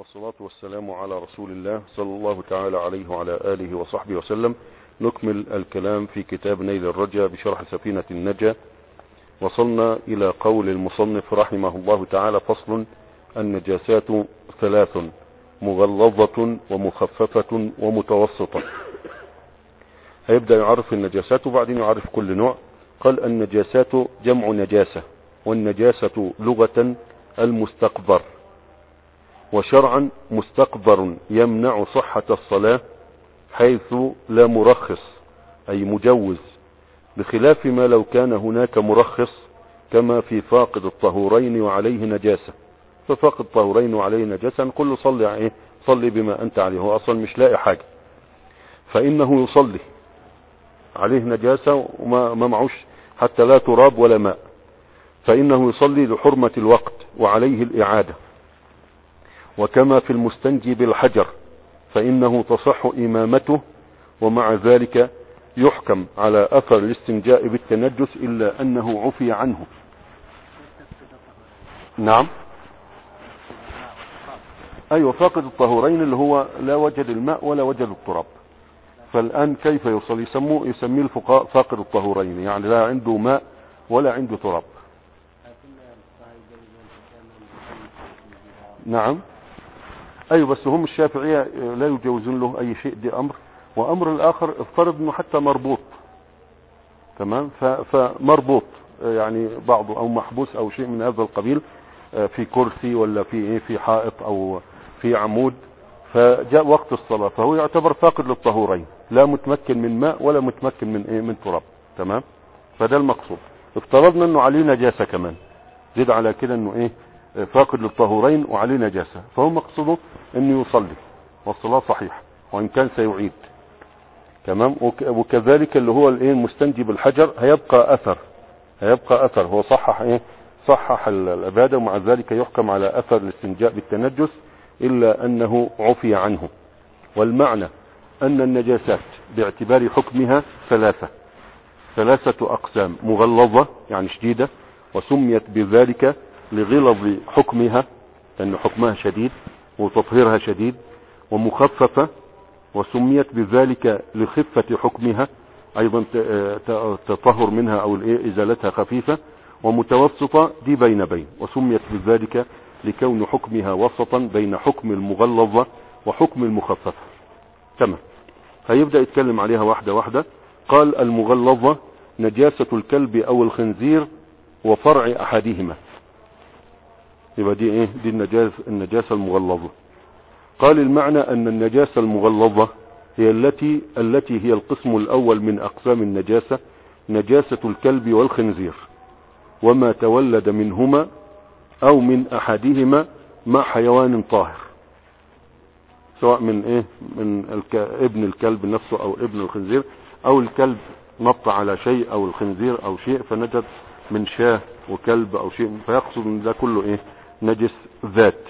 والصلاة والسلام على رسول الله صلى الله تعالى عليه وعلى آله وصحبه وسلم. نكمل الكلام في كتاب نيل الرجا بشرح سفينة النجا. وصلنا إلى قول المصنف رحمه الله تعالى: فصل: النجاسات ثلاث: مغلظة ومخففة ومتوسطة. هيبدأ يعرف النجاسات وبعدين يعرف كل نوع. قال: النجاسات جمع نجاسة، والنجاسة لغة المستقذر، وشرعا مستقذر يمنع صحة الصلاة حيث لا مرخص أي مجوز، بخلاف ما لو كان هناك مرخص كما في فاقد الطهورين وعليه نجاسة. ففاقد الطهورين وعليه نجاسة نقول له صلي صلي بما أنت عليه، هو أصلا مش لاقي حاجة، فإنه يصلي عليه نجاسة وما معوش حتى لا تراب ولا ماء، فإنه يصلي لحرمة الوقت وعليه الإعادة. وكما في المستنجي بالحجر فإنه تصح إمامته، ومع ذلك يحكم على أثر الاستنجاء بالتنجس إلا أنه عفي عنه. نعم، أيوة، فاقد الطهورين اللي هو لا وجد الماء ولا وجد التراب. فالآن كيف يصلي؟ يسميه الفقهاء فاقد الطهورين، يعني لا عنده ماء ولا عنده تراب. نعم، ايوه، بس هم الشافعية لا يجوزون له اي شيء، دي امر. وامر الاخر افترض انه حتى مربوط، تمام، فمربوط يعني بعضه او محبوس او شيء من هذا القبيل، في كرسي ولا في حائط او في عمود، فجاء وقت الصلاة فهو يعتبر فاقد للطهورين، لا متمكن من ماء ولا متمكن من تراب، تمام. فده المقصود. افترضنا انه عليه نجاسة كمان، زيد على كده انه فاقد للطهورين وعليه نجاسة، فهو مقصوده انه يصلي والصلاة صحيحة وان كان سيعيد، تمام. وكذلك اللي هو المستنجي بالحجر هيبقى اثر، هو صحح العبادة، ومع ذلك يحكم على اثر الاستنجاء بالتنجس الا انه عفي عنه. والمعنى ان النجاسات باعتبار حكمها ثلاثة اقسام: مغلظة يعني شديدة، وسميت بذلك لغلظ حكمها لأن حكمها شديد وتطهيرها شديد. ومخففة وسميت بذلك لخفة حكمها، أيضا تطهر منها أو إزالتها خفيفة. ومتوسطة دي بين وسميت بذلك لكون حكمها وسطا بين حكم المغلظة وحكم المخففة، تمام. فيبدأ يتكلم عليها واحدة واحدة. قال: المغلظة نجاسة الكلب أو الخنزير وفرع أحدهما. يبقى دي دي النجاسة المغلظة. قال: المعنى أن النجاسة المغلظة هي التي هي القسم الأول من أقسام النجاسة، نجاسة الكلب والخنزير وما تولد منهما أو من أحدهما مع حيوان طاهر، سواء من ابن الكلب نفسه أو ابن الخنزير، أو الكلب نط على شيء أو الخنزير أو شيء فنجد من شاه وكلب أو شيء، فيقصد ان ده كله نجس ذات.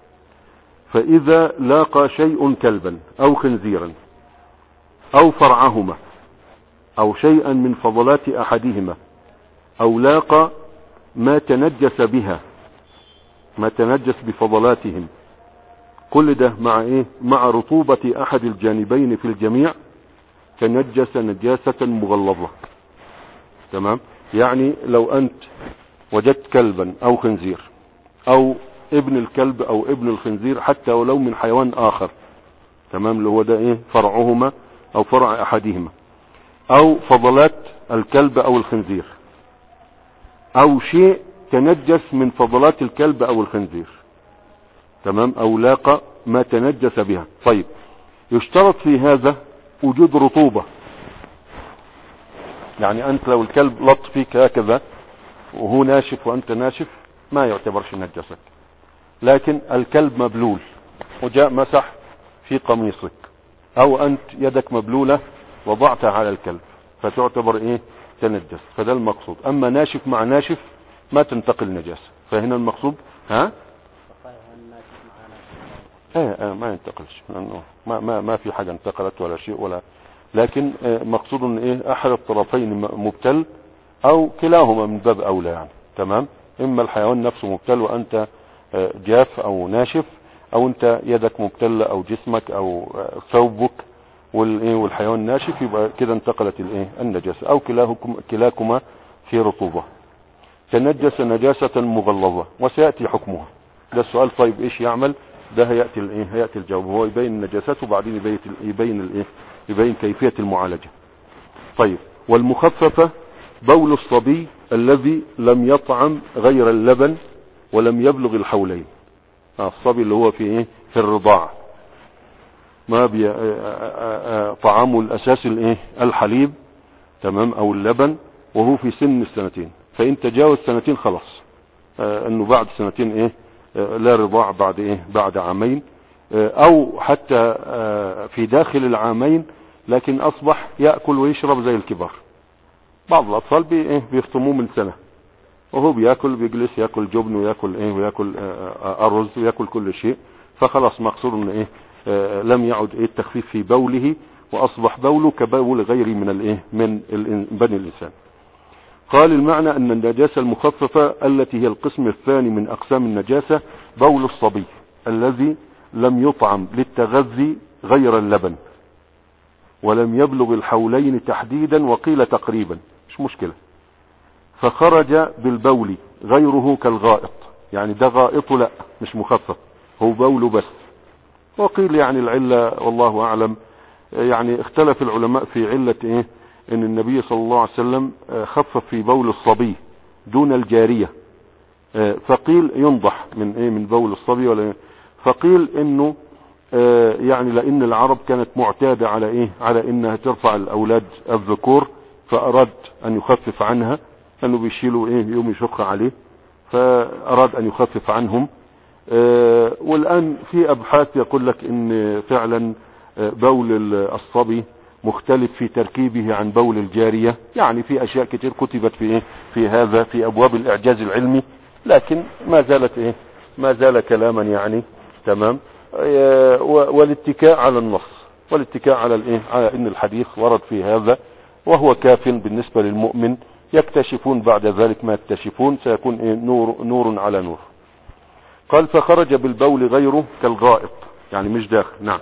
فإذا لاقى شيء كلبا أو خنزيرا أو فرعهما أو شيئا من فضلات أحدهما، أو لاقى ما تنجس بها، ما تنجس بفضلاتهم، كل ده مع رطوبة أحد الجانبين في الجميع، تنجس نجاسة مغلظة، تمام. يعني لو أنت وجدت كلبا أو خنزير أو ابن الكلب أو ابن الخنزير حتى ولو من حيوان آخر، تمام، اللي هو ده فرعهما أو فرع أحدهما، أو فضلات الكلب أو الخنزير، أو شيء تنجس من فضلات الكلب أو الخنزير، تمام، أو لاقى ما تنجس بها. طيب، يشترط في هذا وجود رطوبة. يعني أنت لو الكلب لط فيك هكذا وهو ناشف وأنت ناشف ما يعتبرش نجسك، لكن الكلب مبلول وجاء مسح في قميصك، أو أنت يدك مبلولة وضعتها على الكلب فتعتبر تنجس. فده المقصود. أما ناشف مع ناشف ما تنتقل نجاسة، فهنا المقصود ما ينتقلش، لأنه ما في حاجة انتقلت ولا شيء، ولا لكن مقصود ان احد الطرفين مبتل او كلاهما من باب اولى، يعني تمام. اما الحيوان نفسه مبتل وانت جاف او ناشف، او انت يدك مبتلة او جسمك او ثوبك والحيوان ناشف، يبقى كده انتقلت النجاسة. او كلاكما في رطوبة. تنجس نجاسة مغلظة وسيأتي حكمها. ده السؤال. طيب ايش يعمل؟ ده هيأتي الجواب. هو يبين النجاسات وبعدين يبين كيفية المعالجة. طيب. والمخففة بول الصبي الذي لم يطعم غير اللبن ولم يبلغ الحولين. الصبي اللي هو في الرضاع، ما طعامه الاساسي الحليب، تمام، او اللبن، وهو في سن السنتين. فان تجاوز سنتين خلاص، انه بعد سنتين لا رضاع بعد عامين، او حتى في داخل العامين لكن اصبح يأكل ويشرب زي الكبار. بعض الاطفال بيفطموه من سنة وهو بياكل، بيجلس ياكل جبن وياكل ارز وياكل كل شيء. فخلاص مقصود ان لم يعد التخفيف في بوله، واصبح بوله كبول غيره من بني الانسان. قال المعنى ان النجاسة المخففة التي هي القسم الثاني من اقسام النجاسة بول الصبي الذي لم يطعم للتغذي غير اللبن ولم يبلغ الحولين تحديدا، وقيل تقريبا، مش مشكلة. فخرج بالبول غيره كالغائط، يعني ده غائطه لا مش مخفف، هو بوله بس. وقيل يعني العلة والله اعلم، يعني اختلف العلماء في علة ان النبي صلى الله عليه وسلم خفف في بول الصبي دون الجارية. فقيل ينضح من بول الصبي، ولا فقيل انه يعني لان العرب كانت معتادة على انها ترفع الاولاد الذكور، فاراد ان يخفف عنها، انه بيشيلوا يوم يشق عليه، فاراد ان يخفف عنهم. والان في ابحاث يقول لك ان فعلا بول الصبي مختلف في تركيبه عن بول الجارية. يعني في اشياء كتير كتبت في هذا في ابواب الاعجاز العلمي، لكن ما زال كلاما يعني تمام. والاتكاء على النص، والاتكاء على ان الحديث ورد في هذا، وهو كاف بالنسبة للمؤمن. يكتشفون بعد ذلك ما يكتشفون، سيكون نور على نور. قال فخرج بالبول غيره كالغائط، يعني مش داخل. نعم.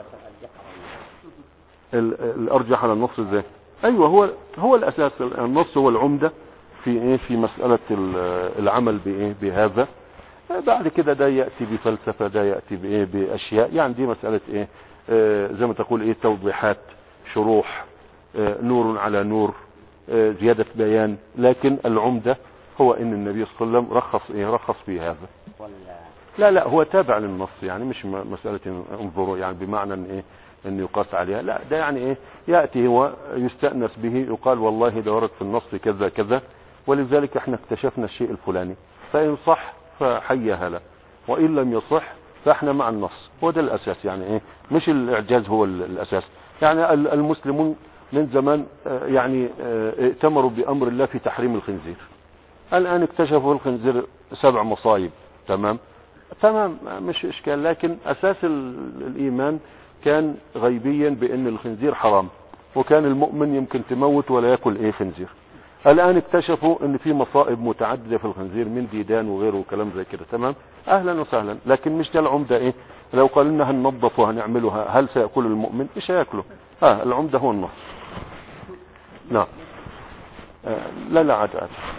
الارجح على النص ازاي؟ ايوه، هو الاساس. النص هو العمدة في مسألة العمل بهذا. بعد كده ده يأتي بفلسفة، ده يأتي بأشياء، يعني دي مسألة زي ما تقول توضيحات، شروح، نور على نور، زيادة بيان. لكن العمدة هو ان النبي صلى الله عليه وسلم رخص في هذا. لا هو تابع للنص، يعني مش مسألة انظروا يعني بمعنى ان يقاس عليها، لا ده يعني يأتي هو يستأنس به، يقال والله ده ورد في النص كذا كذا، ولذلك احنا اكتشفنا الشيء الفلاني، فإن صح فحي هلا، وإن لم يصح فاحنا مع النص. هو ده الأساس، يعني مش الإعجاز هو الأساس. يعني المسلمون من زمان يعني ائتمروا بأمر الله في تحريم الخنزير. الآن اكتشفوا الخنزير 7 مصايب، تمام مش إشكال. لكن أساس الإيمان كان غيبيا بأن الخنزير حرام، وكان المؤمن يمكن تموت ولا يأكل خنزير. الآن اكتشفوا ان في مصائب متعددة في الخنزير من ديدان وغيره وكلام زي كده، تمام، اهلا وسهلا. لكن مش ده العمدة. لو قال لنا هننظف وهنعملها، هل سيأكل المؤمن؟ مش هيأكله. العمدة هو النص. نعم. لا عاد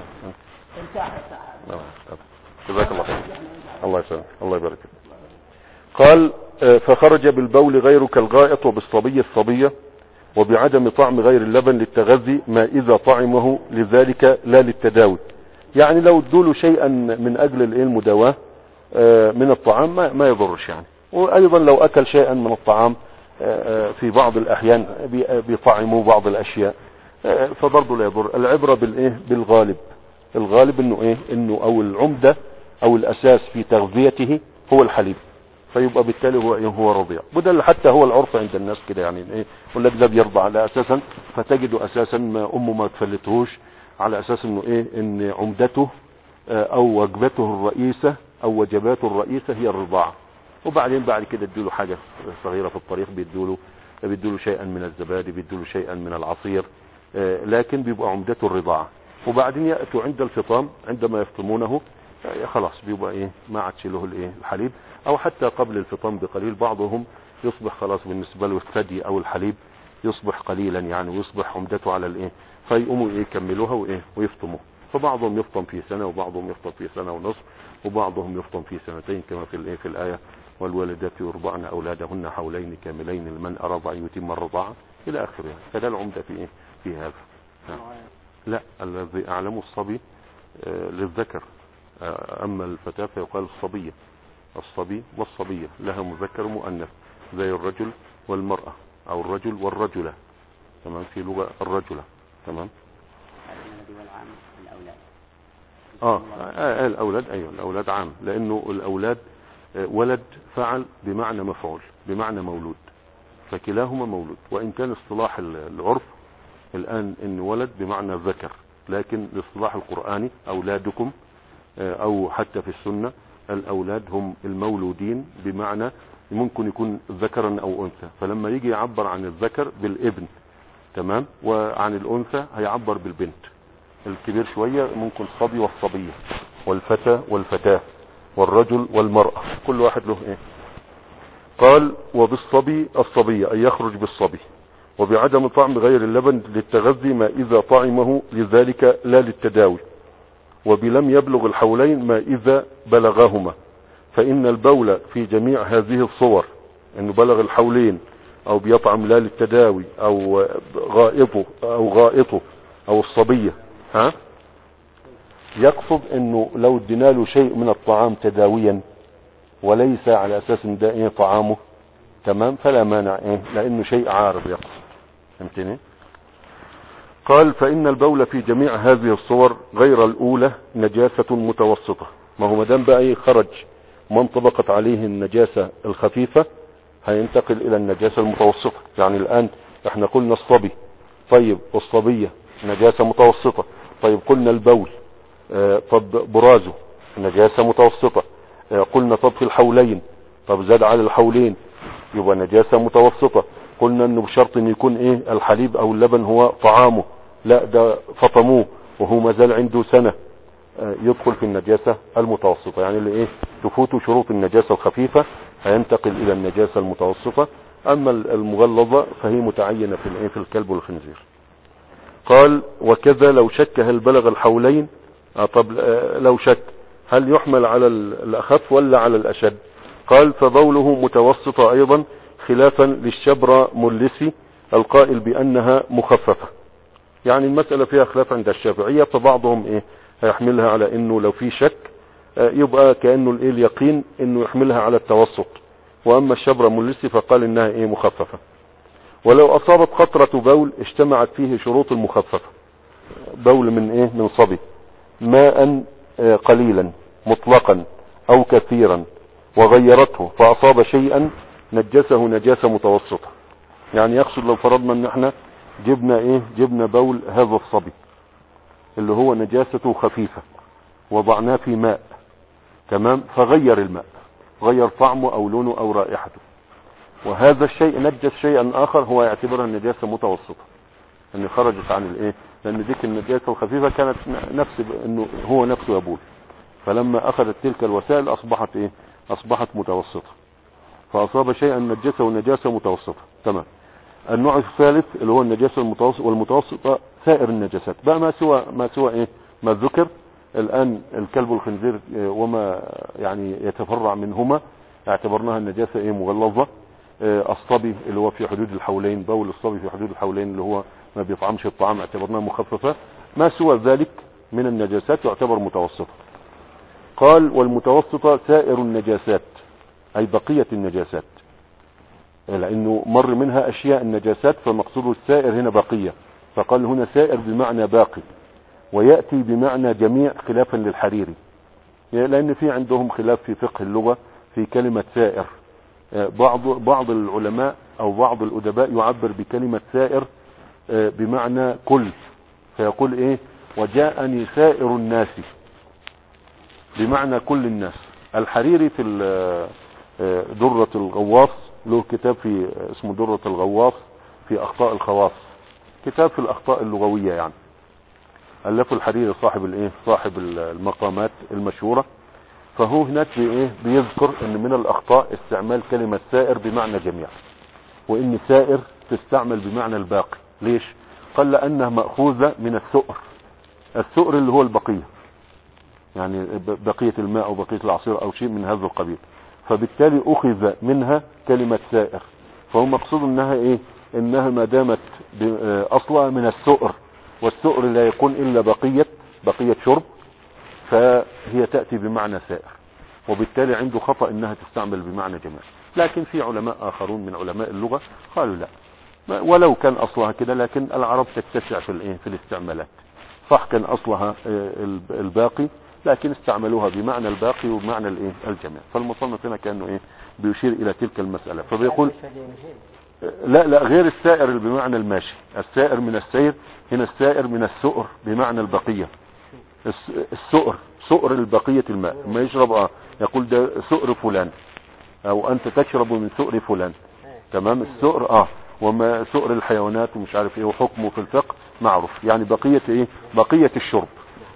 جزاك الله خير. الله يسلمك، الله يبارك فيك. قال فخرج بالبول غير كالغائط، وبالصبي الصبية، وبعدم طعم غير اللبن للتغذي، ما إذا طعمه لذلك لا للتداوي. يعني لو ادوله شيئا من أجل المداواة من الطعام ما يضرش يعني. وأيضا لو أكل شيئا من الطعام في بعض الأحيان بيطعموا بعض الأشياء، فبرضه لا يضر. العبرة بالغالب. الغالب إنه أو العمدة أو الأساس في تغذيته هو الحليب، فيبقى بالتالي هو رضيع. وده حتى هو العرف عند الناس كده، يعني يقول لك ده بيرضع على اساسا، فتجده اساسا امه ما تفلتهوش على اساس انه ان عمدته او وجبته الرئيسة او وجباته الرئيسة هي الرضاعة. وبعدين بعد كده اديله حاجة صغيرة في الطريق، بيدوله شيئا من الزبادي، بيدوله شيئا من العصير، لكن بيبقى عمدته الرضاعة. وبعدين يأتوا عند الفطام، عندما يفطمونه خلاص بيبقى ما عادش له الحليب. او حتى قبل الفطام بقليل. بعضهم يصبح خلاص بالنسبة له الثدي او الحليب يصبح قليلا يعني، ويصبح عمدته على الايه، فيقوموا يكملوها وايه ويفطموا. فبعضهم يفطم في سنة، وبعضهم يفطم في سنة ونصف، وبعضهم يفطم في سنتين كما في الايه في الآية والوالدات يرضعن اولادهن حولين كاملين لمن اراد ان يتم الرضاعة الى اخره. فده العمدة في ايه في هذا. لا، الذي اعلمه الصبي للذكر، اما الفتاة فيقال الصبية. الصبي والصبية لها مذكر ومؤنث زي الرجل والمرأة او الرجل والرجلة، تمام، في لغة الرجلة، تمام. الاولاد ايوه الاولاد عام، لانه الاولاد ولد فعل بمعنى مفعول بمعنى مولود، فكلاهما مولود. وان كان اصطلاح العرف الان ان ولد بمعنى ذكر، لكن الاصطلاح القرآني اولادكم او حتى في السنة الاولاد هم المولودين، بمعنى ممكن يكون ذكرا او انثى. فلما يجي يعبر عن الذكر بالابن، تمام، وعن الانثى هيعبر بالبنت. الكبير شوية ممكن الصبي والصبية والفتى والفتاة والرجل والمرأة، كل واحد له ايه. قال وبالصبي الصبية اي يخرج بالصبي، وبعدم طعم غير اللبن للتغذي ما اذا طعمه لذلك لا للتداوي، وبلم يبلغ الحولين ما اذا بلغهما. فان البول في جميع هذه الصور انه بلغ الحولين او بيطعم لا للتداوي او غائطه او الصبية، يقصد انه لو ادينا له شيء من الطعام تداويا وليس على اساس ان ده ايه طعامه، تمام، فلا مانع ايه، لانه شيء عارض يقصد. فهمتني؟ قال فان البول في جميع هذه الصور غير الاولى نجاسة متوسطة. ما هو مدام بقى ايه خرج ما انطبقت عليه النجاسة الخفيفة هينتقل الى النجاسة المتوسطة. يعني الان احنا قلنا الصبي، طيب والصبية نجاسة متوسطة، طيب قلنا البول، طب برازه نجاسة متوسطة، قلنا طب في الحولين، طب زاد على الحولين يبقى نجاسة متوسطة. قلنا انه بشرط ان يكون ايه الحليب او اللبن هو طعامه، لا ده فطموه وهو ما زال عنده سنة، يدخل في النجاسة المتوسطة. يعني اللي ايه تفوت شروط النجاسة الخفيفة هينتقل الى النجاسة المتوسطة. اما المغلظة فهي متعينة في الايه في الكلب والخنزير. قال وكذا لو شك هل بلغ الحولين. طب لو شك هل يحمل على الأخف ولا على الأشد؟ قال فبوله متوسطة أيضا، خلافا للشبرة ملسي القائل بأنها مخففة. يعني المسألة فيها خلاف عند الشافعية، فبعضهم ايه هيحملها على انه لو في شك يبقى كأنه الايه اليقين انه يحملها على التوسط، واما الشبرة ملسي فقال انها ايه مخففة. ولو اصابت قطرة بول اجتمعت فيه شروط المخففة، بول من ايه من صبي، ماء قليلا مطلقا او كثيرا وغيرته فاصاب شيئا نجسه نجاسة متوسطة. يعني يقصد لو فرضنا ان احنا جبنا بول هذا الصبي اللي هو نجاسته خفيفة وضعناه في ماء، تمام، فغير الماء، غير طعمه او لونه او رائحته، وهذا الشيء نجس شيئا اخر، هو يعتبرها النجاسة متوسطة ان خرجت عن الايه، لان ديك النجاسة الخفيفة كانت نفس انه هو نفسه يبول، فلما اخذت تلك الوسائل اصبحت متوسطة، فاصاب شيئا نجسه نجاسة متوسطة، تمام. النوع الثالث اللي هو النجاسة المتوسطة، والمتوسطة سائر النجاسات بقى ما سوى ايه ما ذكر الان الكلب والخنزير وما يعني يتفرع منهما اعتبرناها النجاسة ايه مغلظة. الصبي اللي هو في حدود الحولين، بول الصبي في حدود الحولين اللي هو ما بيطعمش الطعام اعتبرناها مخففة. ما سوى ذلك من النجاسات يعتبر متوسطة. قال والمتوسطة سائر النجاسات اي بقية النجاسات، لانه مر منها اشياء النجاسات، فمقصود السائر هنا بقية، فقال هنا سائر بمعنى باقي، ويأتي بمعنى جميع خلافا للحريري، لان في عندهم خلاف في فقه اللغة في كلمة سائر. بعض العلماء او بعض الادباء يعبر بكلمة سائر بمعنى كل، فيقول ايه وجاءني سائر الناس بمعنى كل الناس. الحريري في درة الغواص له كتاب في اسمه درة الغواص في اخطاء الخواص، كتاب في الاخطاء اللغوية يعني، ألفه الحريري صاحب المقامات المشهورة. فهو هناك بيذكر ان من الاخطاء استعمال كلمة سائر بمعنى جميع، وان سائر تستعمل بمعنى الباقي. ليش؟ قال لانها مأخوذة من السؤر. السؤر اللي هو البقية، يعني بقية الماء او بقية العصير او شيء من هذا القبيل، فبالتالي اخذ منها كلمة سائر. فهو مقصود انها انها ما دامت اصلها من السؤر، والسؤر لا يكون الا بقية شرب، فهي تأتي بمعنى سائر، وبالتالي عنده خطأ انها تستعمل بمعنى جميع. لكن في علماء اخرون من علماء اللغة قالوا لا، ولو كان اصلها كده، لكن العرب تتسع في الاستعمالات. صح كان اصلها الباقي، لكن استعملوها بمعنى الباقي وبمعنى الجميع. فالمصنف هنا كانه بيشير الى تلك المسألة، فبيقول لا غير السائر اللي بمعنى الماشي. السائر من السير، هنا السائر من السؤر بمعنى البقية. سؤر البقية الماء ما يشرب يقول ده سؤر فلان، او انت تشرب من سؤر فلان. تمام. السؤر وما سؤر الحيوانات ومش عارف وحكمه في الفقه معروف، يعني بقية الشرب.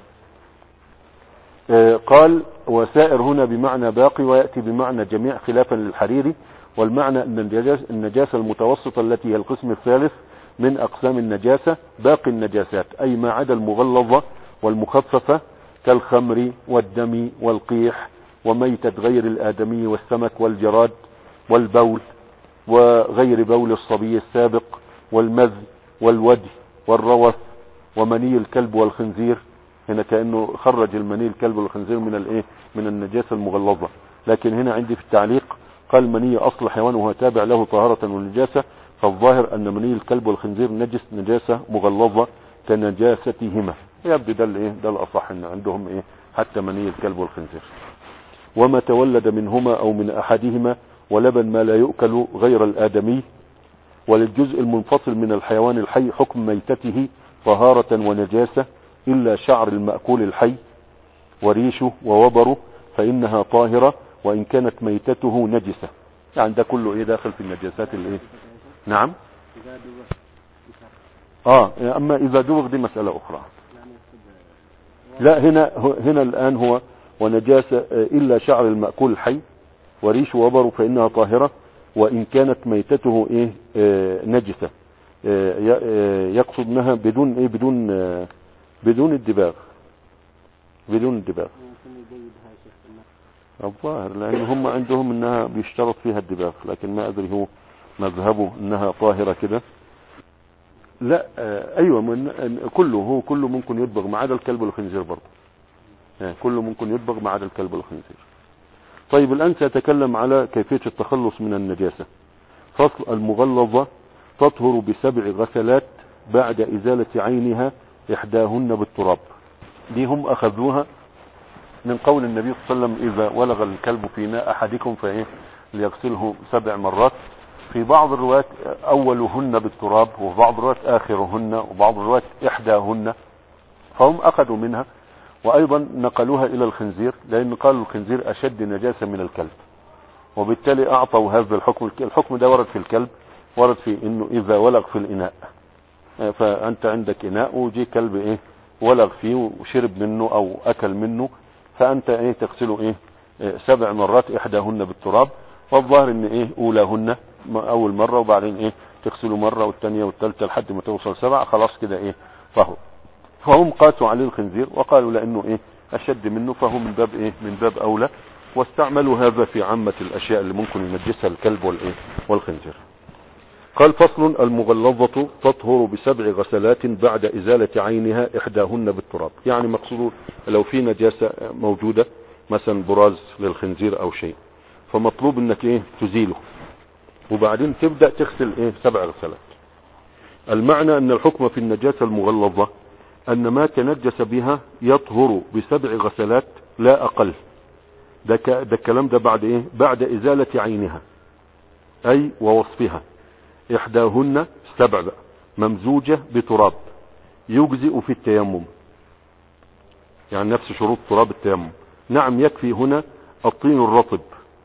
قال وسائر هنا بمعنى باقي، ويأتي بمعنى جميع خلافا للحريري. والمعنى ان النجاسة المتوسطة التي هي القسم الثالث من اقسام النجاسة باقي النجاسات، اي ما عدا المغلظة والمخففة كالخمر والدم والقيح وميتة غير الآدمي والسمك والجراد والبول وغير بول الصبي السابق والمذي والودي والروث ومني الكلب والخنزير. هنا كأنه خرج المني الكلب والخنزير من النجاسة المغلظة، لكن هنا عندي في التعليق قال مني أصل حيوان وهو تابع له طهارة والنجاسة، فالظاهر أن مني الكلب والخنزير نجاسة مغلظة كنجاستهما. يبدو ده الأصح ان عندهم حتى مني الكلب والخنزير. وما تولد منهما او من احدهما ولبن ما لا يؤكل غير الآدمي. وللجزء المنفصل من الحيوان الحي حكم ميتته طهارة ونجاسة الا شعر المأكول الحي وريشه ووبره فانها طاهرة وان كانت ميتته نجسة. يعني ده كله داخل في النجاسات نعم. اما اذا دوغ دي مسألة اخرى. لا هنا الآن هو ونجاسة إلا شعر المأكول الحي وريش وبر فإنها طاهرة وإن كانت ميتته نجسة. يقصد انها بدون الدباغ. الظاهر لأن هم عندهم انها بيشترط فيها الدباغ، لكن ما أدري هو مذهبه انها طاهرة كده. لا ايوه كله ممكن يدبغ ما عدا الكلب والخنزير برضه. كله ممكن يدبغ ما عدا الكلب والخنزير. طيب الآن سأتكلم على كيفية التخلص من النجاسة. فصل. المغلظة تطهر ب7 غسلات بعد إزالة عينها إحداهن بالتراب. دي هم أخذوها من قول النبي صلى الله عليه وسلم إذا ولغ الكلب في ماء أحدكم ليغسله 7 مرات. في بعض الروايات أولهن بالتراب، وفي بعض الروايات آخرهن، وبعض الروايات إحداهن، فهم أخذوا منها. وأيضا نقلوها إلى الخنزير لأن قالوا الخنزير أشد نجاسة من الكلب، وبالتالي أعطوا هذا الحكم. الحكم ده ورد في الكلب، ورد في إنه إذا ولغ في الإناء، فأنت عندك إناء وجي كلب ولغ فيه وشرب منه أو أكل منه، فأنت تغسله 7 مرات إحداهن بالتراب. والظاهر إن أولاهن أول مرة، وبعدين تغسله مرة والثانية والثالثة لحد ما توصل 7، خلاص كده طهر. فهم قاسوا عليه الخنزير وقالوا لأنه أشد منه فهو من باب أولى، واستعملوا هذا في عامة الأشياء اللي ممكن ينجسها الكلب والخنزير. قال فصل. المغلظة تطهر ب7 غسلات بعد إزالة عينها إحداهن بالتراب. يعني مقصود لو في نجاسة موجودة مثلا براز للخنزير أو شيء، فمطلوب انك تزيله، وبعدين تبدأ تغسل 7 غسلات. المعنى ان الحكم في النجاسة المغلظة ان ما تنجس بها يطهر ب7 غسلات لا اقل. ده الكلام ده بعد ازالة عينها اي ووصفها. احداهن 7 ممزوجة بتراب يجزئ في التيمم، يعني نفس شروط تراب التيمم. نعم يكفي هنا الطين الرطب،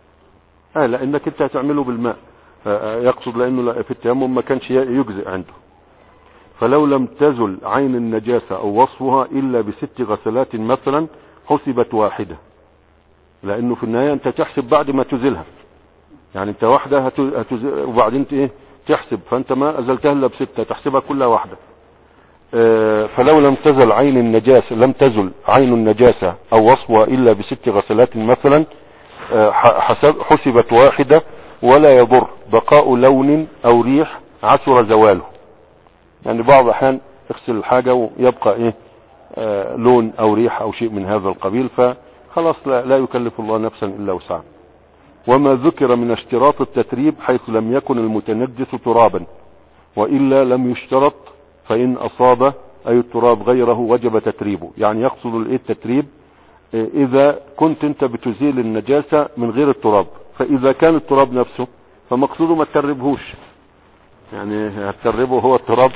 لانك انت هتعمله بالماء، يقصد لانه في التيمم ما كانش يجزئ عنده. فلو لم تزل عين النجاسة او وصفها الا ب6 غسلات مثلا حسبت واحدة. لانه في النهاية انت تحسب بعد ما تزيلها، يعني انت واحدة وبعدين ايه تحسب، فانت ما ازلتها الا ب6 تحسبها كلها واحدة. فلو لم تزل عين النجاسة، لم تزل عين النجاسة او وصفها الا ب6 غسلات مثلا، حسبت واحدة ولا يضر بقاء لون او ريح عسر زواله. يعني بعض احيان اغسل الحاجة ويبقى ايه لون او ريح او شيء من هذا القبيل، فخلاص لا يكلف الله نفسا الا وسعها. وما ذكر من اشتراط التتريب حيث لم يكن المتنجس ترابا، وإلا لم يشترط، فإن أصاب أي التراب غيره وجب تتريبه. يعني يقصد التتريب إذا كنت أنت بتزيل النجاسة من غير التراب، فإذا كان التراب نفسه فمقصوده ما تتربهوش، يعني هتتربه هو التراب.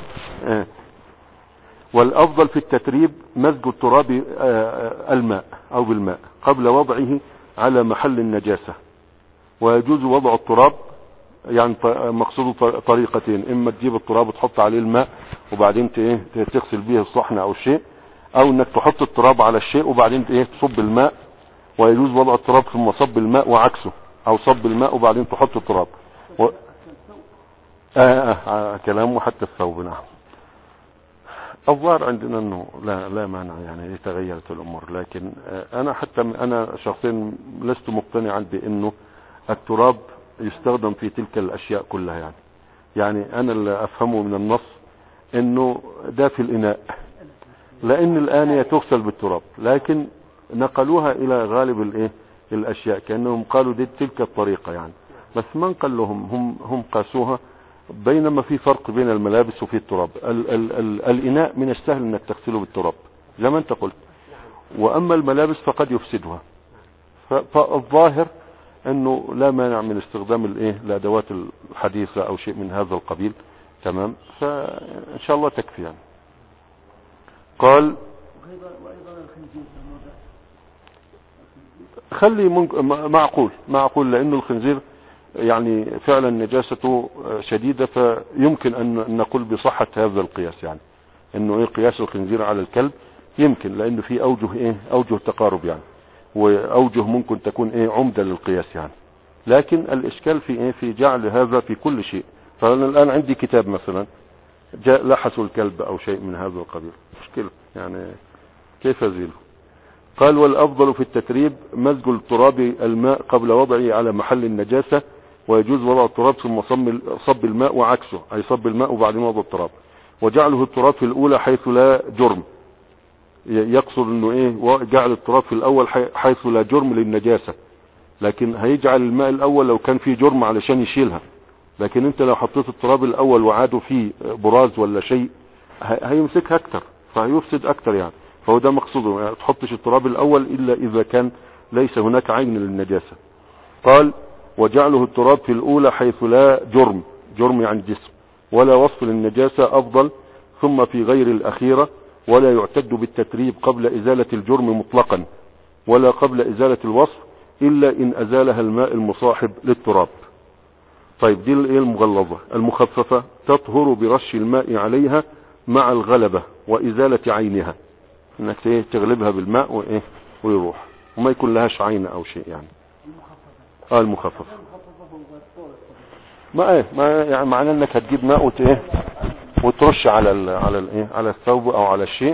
والأفضل في التتريب مزج التراب الماء أو بالماء قبل وضعه على محل النجاسة. ويجوز وضع التراب، يعني مقصوده طريقتين: اما تجيب التراب وتحط عليه الماء وبعدين تغسل به الصحن او الشيء، او انك تحط التراب على الشيء وبعدين تصب الماء. ويجوز وضع التراب ثم صب الماء وعكسه، او صب الماء وبعدين تحط التراب كلامه حتى الثوب. نعم. الظاهر عندنا انه لا مانع، يعني تغيرت الامور، لكن انا شخصيا لست مقتنعا بانه التراب يستخدم في تلك الاشياء كلها. يعني انا اللي افهمه من النص انه ده في الاناء، لان الآنية تغسل بالتراب، لكن نقلوها الى غالب الاشياء كأنهم قالوا دي تلك الطريقة يعني. بس من قال لهم، هم قاسوها، بينما في فرق بين الملابس وفي التراب. الاناء من السهل انك تغسله بالتراب زي ما انت قلت، واما الملابس فقد يفسدها. فالظاهر انه لا مانع من استخدام الادوات الحديثة او شيء من هذا القبيل. تمام، فان شاء الله تكفي يعني. قال خلي معقول لانه الخنزير يعني فعلا نجاسته شديدة، فيمكن ان نقول بصحة هذا القياس، يعني انه قياس الخنزير على الكلب يمكن، لانه في اوجه تقارب يعني، واوجه ممكن تكون عمدة للقياس يعني. لكن الاشكال في جعل هذا في كل شيء. فانا الان عندي كتاب مثلا جاء لحسوا الكلب او شيء من هذا القبيل، مشكلة يعني كيف ازيله؟ قال: والافضل في التتريب مزج التراب الماء قبل وضعه على محل النجاسة، ويجوز وضع التراب ثم صب الماء وعكسه، اي صب الماء وبعدين وضع التراب، وجعله التراب في الاولى حيث لا جرم. يقصد انه جعل التراب في الاول حيث لا جرم للنجاسة، لكن هيجعل الماء الاول لو كان فيه جرم علشان يشيلها. لكن انت لو حطيت التراب الاول وعاده فيه براز ولا شيء هيمسكها اكتر، فهيفسد اكتر يعني. فهو ده مقصوده، يعني تحطش التراب الاول الا اذا كان ليس هناك عين للنجاسة. قال: وجعله التراب في الاولى حيث لا جرم يعني جسم ولا وصف للنجاسة افضل، ثم في غير الاخيرة. ولا يعتد بالتتريب قبل ازالة الجرم مطلقا ولا قبل ازالة الوصف، الا ان ازالها الماء المصاحب للتراب. طيب دي المغلظة. المخففة تطهر برش الماء عليها مع الغلبة وازالة عينها، انك تغلبها بالماء ويروح، وما يكون لهاش عين او شيء يعني. المخففة ما يعني معناه انك هتجيب ماء وترش على الثوب او على الشيء.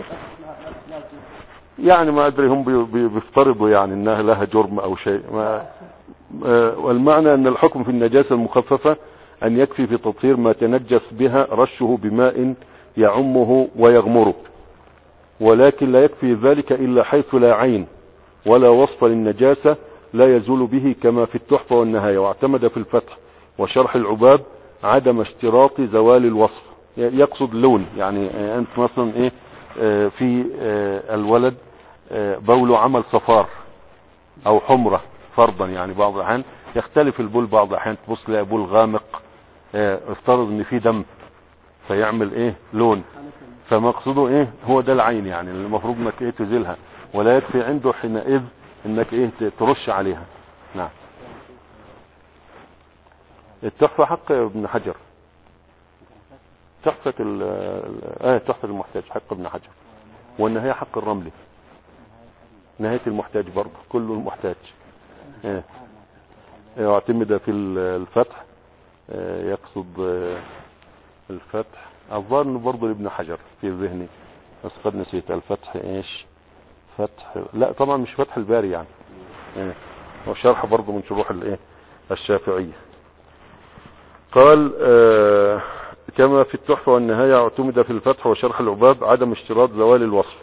يعني ما ادري، هم بيفترضوا يعني انها لها جرم او شيء. والمعنى ان الحكم في النجاسة المخففة ان يكفي في تطهير ما تنجس بها رشه بماء يعمه ويغمره، ولكن لا يكفي ذلك الا حيث لا عين ولا وصف للنجاسة لا يزول به، كما في التحفة والنهاية. واعتمد في الفتح وشرح العباب عدم اشتراط زوال الوصف. يقصد لون، يعني انت مثلا في الولد بوله عمل صفار او حمرة فرضا، يعني بعض الاحيان يختلف البول، بعض الاحيان تبص تلاقي بول غامق، افترض ان في دم فيعمل لون. فمقصوده هو ده العين، يعني المفروض انك تزيلها، ولا يكفي عنده حينئذ انك ترش عليها. نعم. التحفة حق ابن حجر، تحفة تحفة المحتاج حق ابن حجر، والنهاية حق الرملي، نهاية المحتاج برضه كله المحتاج. إيه. يعتمد في الفتح، يقصد الفتح. الظاهر برضه لابن حجر في ذهني، بس قد نسيت. الفتح ايش؟ فتح، لا طبعا مش فتح الباري يعني، وشرح برضه من شروح الايه الشافعية. قال كما في التحفة والنهاية اعتمد في الفتح وشرح العباب عدم اشتراط زوال الوصف.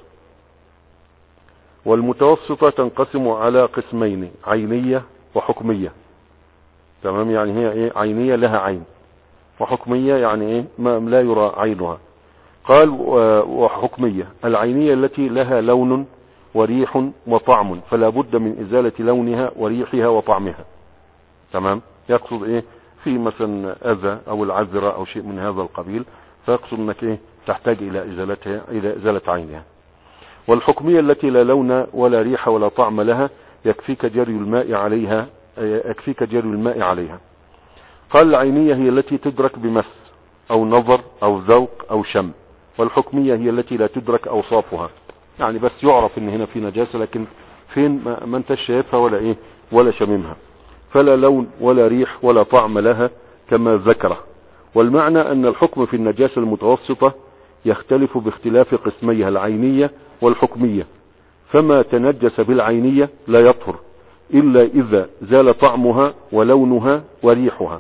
والمتوسطة تنقسم على قسمين، عينية وحكمية. تمام، يعني هي ايه؟ عينية لها عين، وحكمية يعني ايه؟ ما لا يرى عينها. قال وحكمية العينية التي لها لون وريح وطعم، فلا بد من ازالة لونها وريحها وطعمها. تمام، يقصد ايه؟ في مثلا اذى او العذرة او شيء من هذا القبيل، فيقصد انك ايه؟ تحتاج الى ازالتها، الى ازالة عينها. والحكمية التي لا لون ولا ريح ولا طعم لها يكفيك جري الماء عليها، يكفيك جري الماء عليها. قال العينية هي التي تدرك بمس او نظر او ذوق او شم، والحكمية هي التي لا تدرك اوصافها، يعني بس يعرف ان هنا في نجاسة، لكن فين ما انت شايفها ولا ايه ولا شممها. فلا لون ولا ريح ولا طعم لها كما ذكره. والمعنى ان الحكم في النجاسة المتوسطة يختلف باختلاف قسميها العينية والحكمية، فما تنجس بالعينية لا يطهر الا اذا زال طعمها ولونها وريحها.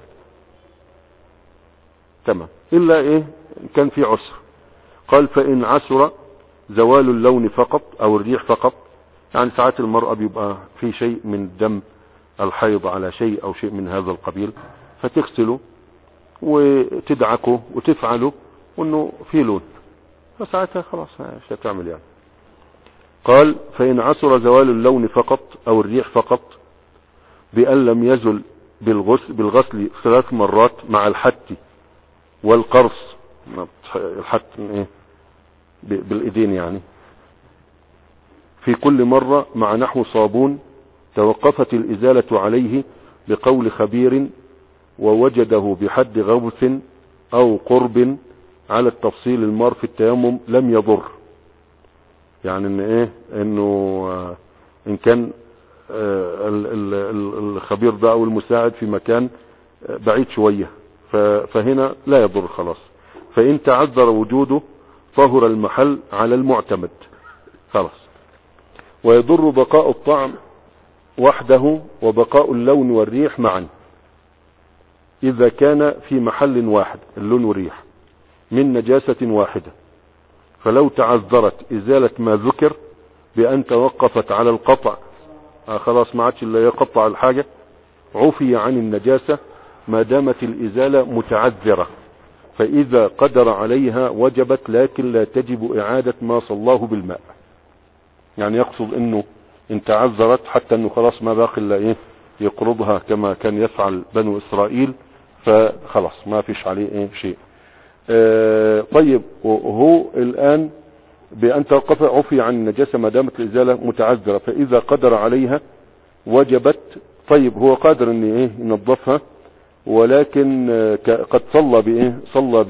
تمام، الا ايه؟ كان في عسر. قال فان عسر زوال اللون فقط او الريح فقط، يعني ساعات المرأة بيبقى في شيء من دم الحيض على شيء او شيء من هذا القبيل، فتغسله وتدعكه وتفعله وانه في لون، فساعتها خلاص مش هتعمل يعني. قال فإن عسر زوال اللون فقط او الريح فقط بأن لم يزل بالغسل 3 مرات مع الحت والقرص، الحت ايه؟ بالايدين يعني، في كل مرة مع نحو صابون، توقفت الازالة عليه بقول خبير ووجده بحد غوث او قرب على التفصيل المار في التيمم لم يضر. يعني ان ايه؟ انه ان كان الخبير ده او المساعد في مكان بعيد شوية، فهنا لا يضر خلاص. فان تعذر وجوده طهر المحل على المعتمد خلاص. ويضر بقاء الطعم وحده وبقاء اللون والريح معا اذا كان في محل واحد اللون والريح من نجاسة واحدة. فلو تعذرت ازالة ما ذكر بان توقفت على القطع، خلاص ما عادش الا يقطع الحاجة، عفي عن النجاسة ما دامت الازالة متعذرة، فاذا قدر عليها وجبت، لكن لا تجب اعادة ما صلاه بالماء. يعني يقصد انه ان تعذرت حتى انه خلاص ما باقي الا ايه؟ يقرضها كما كان يفعل بنو اسرائيل، فخلاص ما فيش عليه ايه شيء. طيب، وهو الان بان توقف عفي عن النجاسة ما دامت الازالة متعذرة، فاذا قدر عليها وجبت. طيب هو قادر ان ايه؟ ينظفها، ولكن قد صلى بايه؟ صلى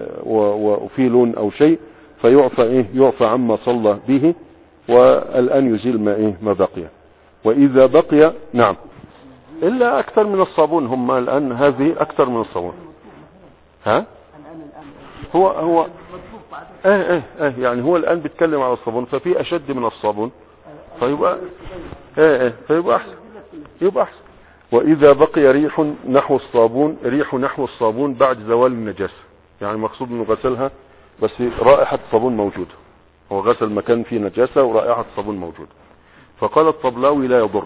وفي لون او شيء، فيعفى ايه؟ يعفى عما صلى به، والان يزيل ما ايه؟ ما بقي. واذا بقي نعم الا اكثر من الصابون، هم الان هذه اكثر من الصابون. ها هو يعني هو الان بيتكلم على الصابون، ففي اشد من الصابون، فيبقى فيبقى احسن، يبقى احسن. واذا بقي ريح نحو الصابون، ريح نحو الصابون بعد زوال النجاسة، يعني مقصود انه غسلها بس رائحة الصابون موجودة، هو غسل مكان فيه نجاسة ورائحة الصابون موجودة. فقال الطبلاوي لا يضر،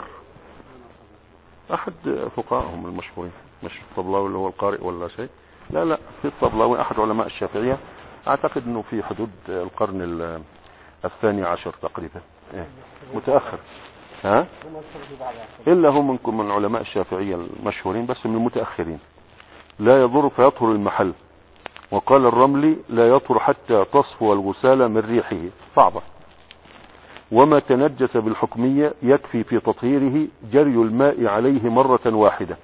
احد فقهاءهم المشهورين، مش الطبلاوي اللي هو القارئ ولا شيء، لا في الطبلاوي احد علماء الشافعية، اعتقد انه في حدود القرن 12 تقريبا، متأخر. ها الا هم من علماء الشافعية المشهورين بس من المتأخرين. لا يضر فيطهر المحل. وقال الرملي لا يطهر حتى تصفو الغسالة من ريحه، صعبة. وما تنجس بالحكمية يكفي في تطهيره جري الماء عليه مرة واحدة،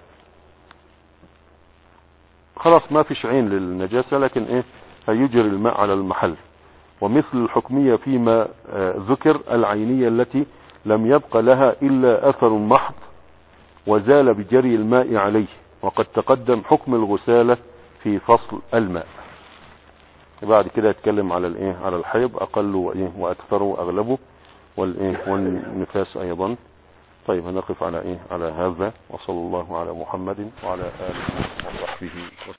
خلاص ما فيش عين للنجاسة، لكن ايه؟ هيجري الماء على المحل. ومثل الحكمية فيما ذكر العينية التي لم يبق لها الا اثر محض وزال بجري الماء عليه، وقد تقدم حكم الغسالة في فصل الماء. بعد كده يتكلم على الايه، على الحيض اقله وايه واكثره واغلبه، والايه والنفاس ايضا. طيب هنقف على ايه، على هذا، وصلى الله على محمد وعلى اله وصحبه وسلم.